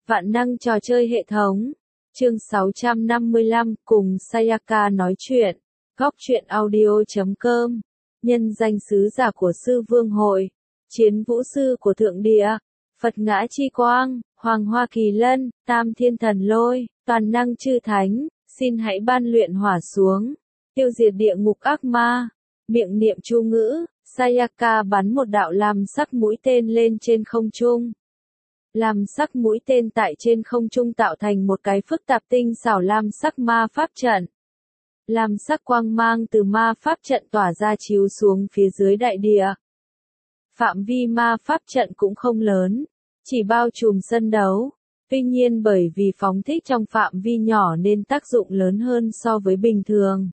Vạn năng trò chơi hệ thống. Chương 655 cùng Sayaka nói chuyện. Góc truyện audio.com. Nhân danh sứ giả của sư vương hội. Chiến vũ sư của thượng địa. Phật ngã chi quang, hoàng hoa kỳ lân, tam thiên thần lôi, toàn năng chư thánh. Xin hãy ban luyện hỏa xuống. Tiêu diệt địa ngục ác ma. Miệng niệm chú ngữ. Sayaka bắn một đạo lam sắc mũi tên lên trên không trung. Lam sắc mũi tên tại trên không trung tạo thành một cái phức tạp tinh xảo lam sắc ma pháp trận. Lam sắc quang mang từ ma pháp trận tỏa ra chiếu xuống phía dưới đại địa. Phạm vi ma pháp trận cũng không lớn, chỉ bao trùm sân đấu. Tuy nhiên bởi vì phóng thích trong phạm vi nhỏ nên tác dụng lớn hơn so với bình thường.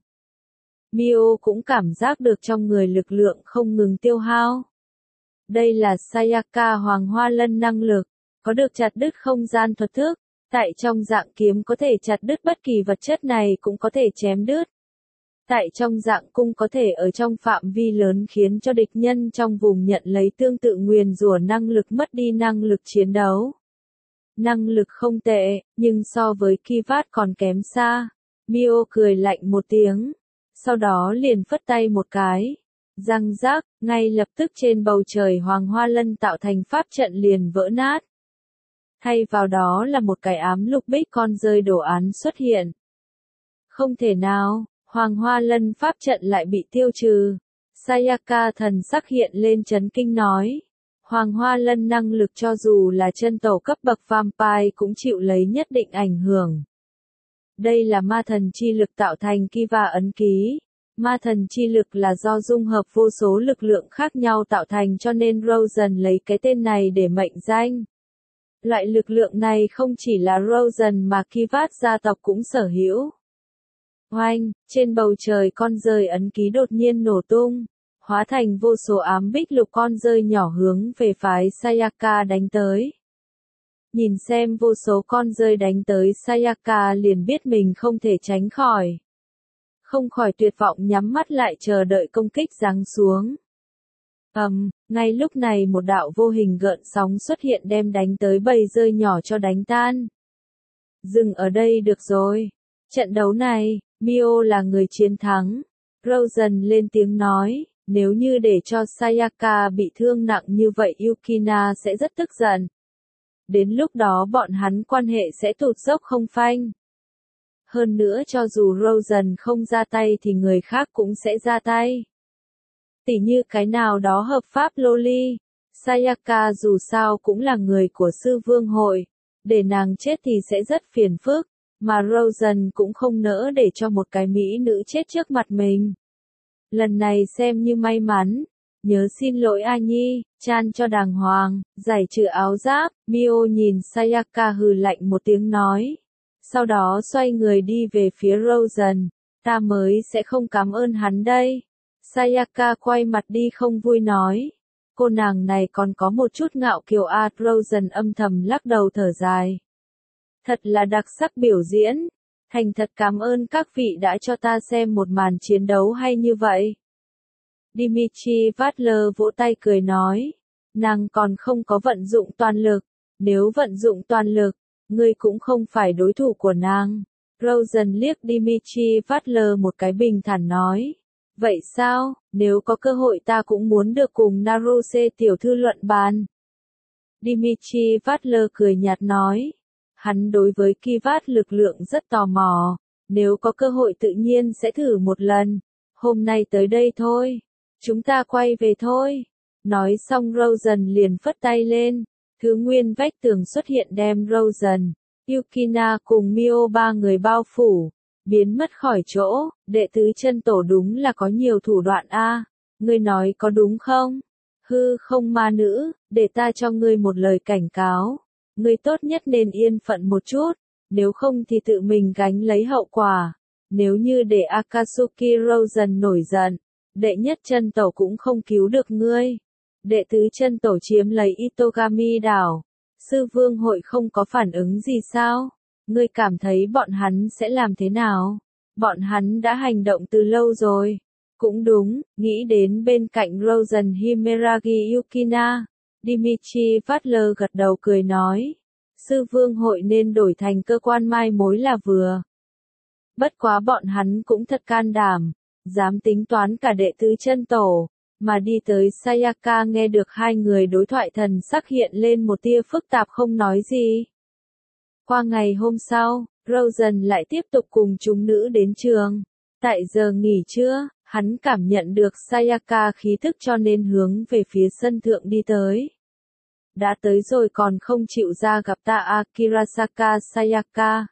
Mio cũng cảm giác được trong người lực lượng không ngừng tiêu hao. Đây là Sayaka Hoàng Hoa Lân năng lực, có được chặt đứt không gian thuật thức, tại trong dạng kiếm có thể chặt đứt bất kỳ vật chất này cũng có thể chém đứt. Tại trong dạng cung có thể ở trong phạm vi lớn khiến cho địch nhân trong vùng nhận lấy tương tự nguyền rủa năng lực mất đi năng lực chiến đấu. Năng lực không tệ, nhưng so với Kivat còn kém xa. Mio cười lạnh một tiếng, sau đó liền phất tay một cái. Răng rác, ngay lập tức trên bầu trời Hoàng Hoa Lân tạo thành pháp trận liền vỡ nát. Thay vào đó là một cái ám lục bích con rơi đồ án xuất hiện. Không thể nào, Hoàng Hoa Lân pháp trận lại bị tiêu trừ. Sayaka thần sắc hiện lên chấn kinh nói. Hoàng Hoa Lân năng lực cho dù là chân tẩu cấp bậc vampire cũng chịu lấy nhất định ảnh hưởng. Đây là ma thần chi lực tạo thành Kiva ấn ký. Ma thần chi lực là do dung hợp vô số lực lượng khác nhau tạo thành cho nên Rosen lấy cái tên này để mệnh danh. Loại lực lượng này không chỉ là Rosen mà Kivat gia tộc cũng sở hữu. Oanh, trên bầu trời con rơi ấn ký đột nhiên nổ tung, hóa thành vô số ám bích lục con rơi nhỏ hướng về phái Sayaka đánh tới. Nhìn xem vô số con rơi đánh tới Sayaka liền biết mình không thể tránh khỏi. Không khỏi tuyệt vọng nhắm mắt lại chờ đợi công kích giáng xuống. Ngay lúc này một đạo vô hình gợn sóng xuất hiện đem đánh tới bầy rơi nhỏ cho đánh tan. Dừng ở đây được rồi. Trận đấu này, Mio là người chiến thắng. Rosen lên tiếng nói, nếu như để cho Sayaka bị thương nặng như vậy Yukina sẽ rất tức giận. Đến lúc đó bọn hắn quan hệ sẽ tụt dốc không phanh. Hơn nữa cho dù Rosen không ra tay thì người khác cũng sẽ ra tay. Tỉ như cái nào đó hợp pháp loli. Sayaka dù sao cũng là người của sư vương hội. Để nàng chết thì sẽ rất phiền phức. Mà Rosen cũng không nỡ để cho một cái mỹ nữ chết trước mặt mình. Lần này xem như may mắn. Nhớ xin lỗi A Nhi, chan cho đàng hoàng, giải trừ áo giáp. Mio nhìn Sayaka hừ lạnh một tiếng nói. Sau đó xoay người đi về phía Rosen. Ta mới sẽ không cảm ơn hắn đây. Sayaka quay mặt đi không vui nói. Cô nàng này còn có một chút ngạo kiều a. Rosen âm thầm lắc đầu thở dài. Thật là đặc sắc biểu diễn. Thành thật cảm ơn các vị đã cho ta xem một màn chiến đấu hay như vậy. Dimitri Vatler vỗ tay cười nói. Nàng còn không có vận dụng toàn lực. Nếu vận dụng toàn lực, ngươi cũng không phải đối thủ của nàng. Rosen liếc Dimitri Vatler một cái bình thản nói. Vậy sao, nếu có cơ hội ta cũng muốn được cùng Naruse tiểu thư luận bàn. Dimitri Vatler cười nhạt nói. Hắn đối với Kivat lực lượng rất tò mò. Nếu có cơ hội tự nhiên sẽ thử một lần. Hôm nay tới đây thôi. Chúng ta quay về thôi. Nói xong Rosen liền phất tay lên. Thứ nguyên vách tường xuất hiện đem Rosen, Yukina cùng Mio ba người bao phủ. Biến mất khỏi chỗ. Đệ tứ chân tổ đúng là có nhiều thủ đoạn a. Ngươi nói có đúng không? Hư không ma nữ, để ta cho ngươi một lời cảnh cáo. Ngươi tốt nhất nên yên phận một chút. Nếu không thì tự mình gánh lấy hậu quả. Nếu như để Akatsuki Rosen nổi giận, đệ nhất chân tổ cũng không cứu được ngươi. Đệ tứ chân tổ chiếm lấy Itogami đảo. Sư vương hội không có phản ứng gì sao? Ngươi cảm thấy bọn hắn sẽ làm thế nào? Bọn hắn đã hành động từ lâu rồi. Cũng đúng, nghĩ đến bên cạnh Rosen Himeragi Yukina. Dimitri Vatler gật đầu cười nói. sư vương hội nên đổi thành cơ quan mai mối là vừa. Bất quá bọn hắn cũng thật can đảm, dám tính toán cả đệ tứ chân tổ, mà đi tới Sayaka nghe được hai người đối thoại thần sắc hiện lên một tia phức tạp không nói gì. Qua ngày hôm sau, Rosen lại tiếp tục cùng chúng nữ đến trường. Tại giờ nghỉ trưa, hắn cảm nhận được Sayaka khí thức cho nên hướng về phía sân thượng đi tới. Đã tới rồi còn không chịu ra gặp ta Akirasaka Sayaka.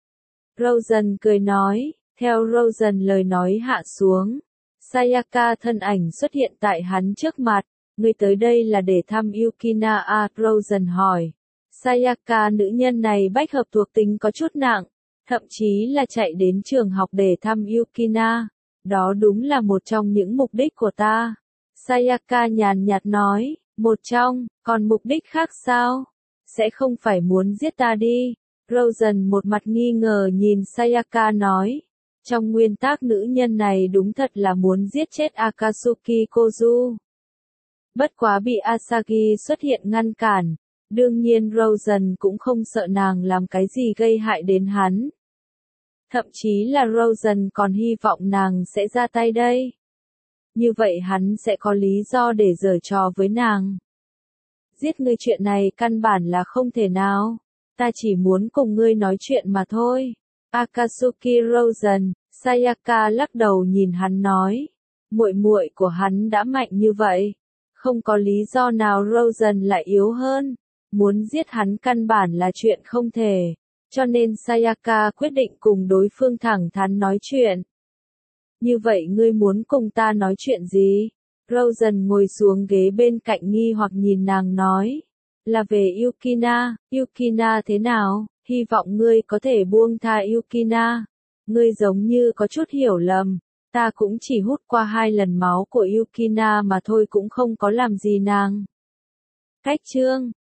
Rosen cười nói, theo Rosen lời nói hạ xuống. Sayaka thân ảnh xuất hiện tại hắn trước mặt, người tới đây là để thăm Yukina Rosen hỏi. Sayaka nữ nhân này bách hợp thuộc tính có chút nặng, thậm chí là chạy đến trường học để thăm Yukina. Đó đúng là một trong những mục đích của ta. Sayaka nhàn nhạt nói, một trong, còn mục đích khác sao? Sẽ không phải muốn giết ta đi. Rosen một mặt nghi ngờ nhìn Sayaka nói. Trong nguyên tắc nữ nhân này đúng thật là muốn giết chết Akatsuki Kozu. Bất quá bị Asagi xuất hiện ngăn cản. Đương nhiên Rosen cũng không sợ nàng làm cái gì gây hại đến hắn. Thậm chí là Rosen còn hy vọng nàng sẽ ra tay đây. Như vậy hắn sẽ có lý do để giở trò với nàng. Giết ngươi chuyện này căn bản là không thể nào. Ta chỉ muốn cùng ngươi nói chuyện mà thôi. Akatsuki Rosen, Sayaka lắc đầu nhìn hắn nói. Muội muội của hắn đã mạnh như vậy. Không có lý do nào Rosen lại yếu hơn. Muốn giết hắn căn bản là chuyện không thể. Cho nên Sayaka quyết định cùng đối phương thẳng thắn nói chuyện. Như vậy ngươi muốn cùng ta nói chuyện gì? Rosen ngồi xuống ghế bên cạnh nghi hoặc nhìn nàng nói. Là về Yukina, Yukina thế nào? Hy vọng ngươi có thể buông tha Yukina. Ngươi giống như có chút hiểu lầm. Ta cũng chỉ hút qua 2 lần máu của Yukina mà thôi cũng không có làm gì nàng. Cách chương